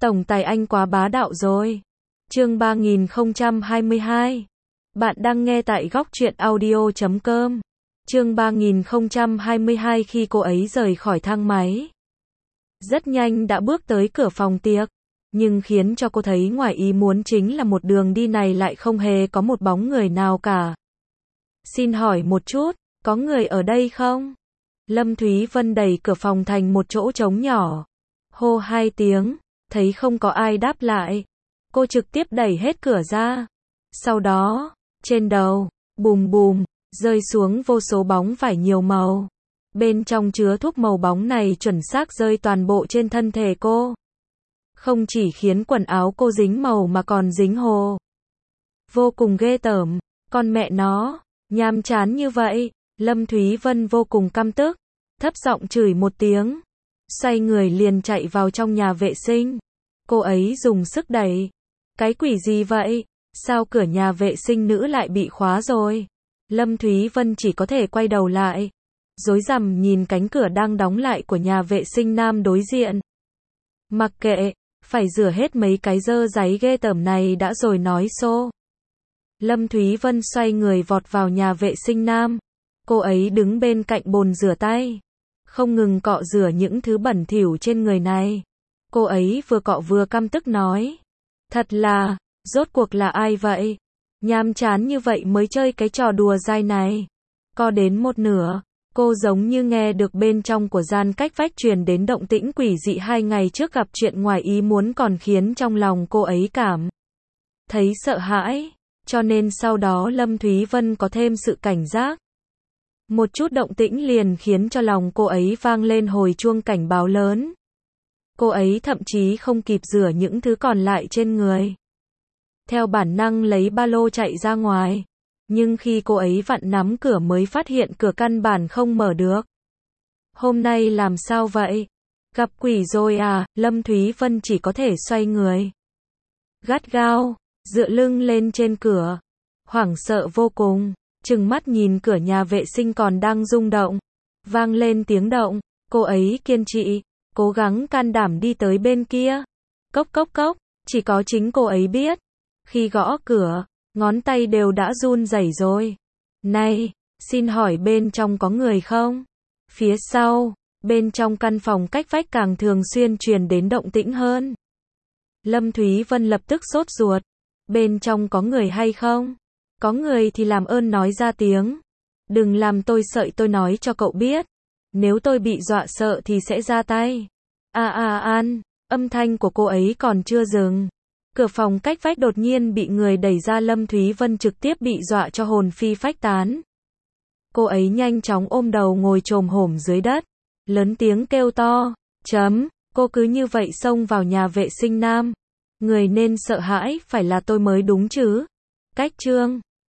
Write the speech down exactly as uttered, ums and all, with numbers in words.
Tổng tài anh quá bá đạo rồi. Chương ba nghìn không trăm hai mươi hai. Bạn đang nghe tại góc truyện audio chấm com. Chương ba nghìn không trăm hai mươi hai khi cô ấy rời khỏi thang máy. Rất nhanh đã bước tới cửa phòng tiệc, nhưng khiến cho cô thấy ngoài ý muốn chính là một đường đi này lại không hề có một bóng người nào cả. Xin hỏi một chút, có người ở đây không? Lâm Thúy Vân đẩy cửa phòng thành một chỗ trống nhỏ. Hô hai tiếng, thấy không có ai đáp lại. Cô trực tiếp đẩy hết cửa ra. Sau đó, trên đầu, bùm bùm, rơi xuống vô số bóng vải nhiều màu. Bên trong chứa thuốc màu bóng này chuẩn xác rơi toàn bộ trên thân thể cô. Không chỉ khiến quần áo cô dính màu mà còn dính hồ. Vô cùng ghê tởm, con mẹ nó, nhàm chán như vậy. Lâm Thúy Vân vô cùng căm tức, thấp giọng chửi một tiếng. Xoay người liền chạy vào trong nhà vệ sinh. Cô ấy dùng sức đẩy. Cái quỷ gì vậy? Sao cửa nhà vệ sinh nữ lại bị khóa rồi? Lâm Thúy Vân chỉ có thể quay đầu lại, rối rắm nhìn cánh cửa đang đóng lại của nhà vệ sinh nam đối diện. Mặc kệ, phải rửa hết mấy cái dơ dáy ghê tởm này đã rồi nói xô. Lâm Thúy Vân xoay người vọt vào nhà vệ sinh nam. Cô ấy đứng bên cạnh bồn rửa tay, không ngừng cọ rửa những thứ bẩn thỉu trên người này. Cô ấy vừa cọ vừa căm tức nói. Thật là, rốt cuộc là ai vậy? Nhàm chán như vậy mới chơi cái trò đùa dai này. Co đến một nửa, cô giống như nghe được bên trong của gian cách vách truyền đến động tĩnh quỷ dị hai ngày trước gặp chuyện ngoài ý muốn còn khiến trong lòng cô ấy cảm thấy sợ hãi. Cho nên sau đó Lâm Thúy Vân có thêm sự cảnh giác. Một chút động tĩnh liền khiến cho lòng cô ấy vang lên hồi chuông cảnh báo lớn. Cô ấy thậm chí không kịp rửa những thứ còn lại trên người. Theo bản năng lấy ba lô chạy ra ngoài. Nhưng khi cô ấy vặn nắm cửa mới phát hiện cửa căn bản không mở được. Hôm nay làm sao vậy? Gặp quỷ rồi à? Lâm Thúy Vân chỉ có thể xoay người. Gắt gao, dựa lưng lên trên cửa. Hoảng sợ vô cùng, trừng mắt nhìn cửa nhà vệ sinh còn đang rung động. Vang lên tiếng động, cô ấy kiên trì, cố gắng can đảm đi tới bên kia. Cốc cốc cốc, chỉ có chính cô ấy biết. Khi gõ cửa, ngón tay đều đã run rẩy rồi. Này, xin hỏi bên trong có người không? Phía sau, bên trong căn phòng cách vách càng thường xuyên truyền đến động tĩnh hơn. Lâm Thúy Vân lập tức sốt ruột. Bên trong có người hay không? Có người thì làm ơn nói ra tiếng. Đừng làm tôi sợ, tôi nói cho cậu biết. Nếu tôi bị dọa sợ thì sẽ ra tay. À à an, âm thanh của cô ấy còn chưa dừng. Cửa phòng cách vách đột nhiên bị người đẩy ra. Lâm Thúy Vân trực tiếp bị dọa cho hồn phi phách tán. Cô ấy nhanh chóng ôm đầu ngồi chồm hổm dưới đất. Lớn tiếng kêu to. Chấm, cô cứ như vậy xông vào nhà vệ sinh nam. Người nên sợ hãi phải là tôi mới đúng chứ. Cách chương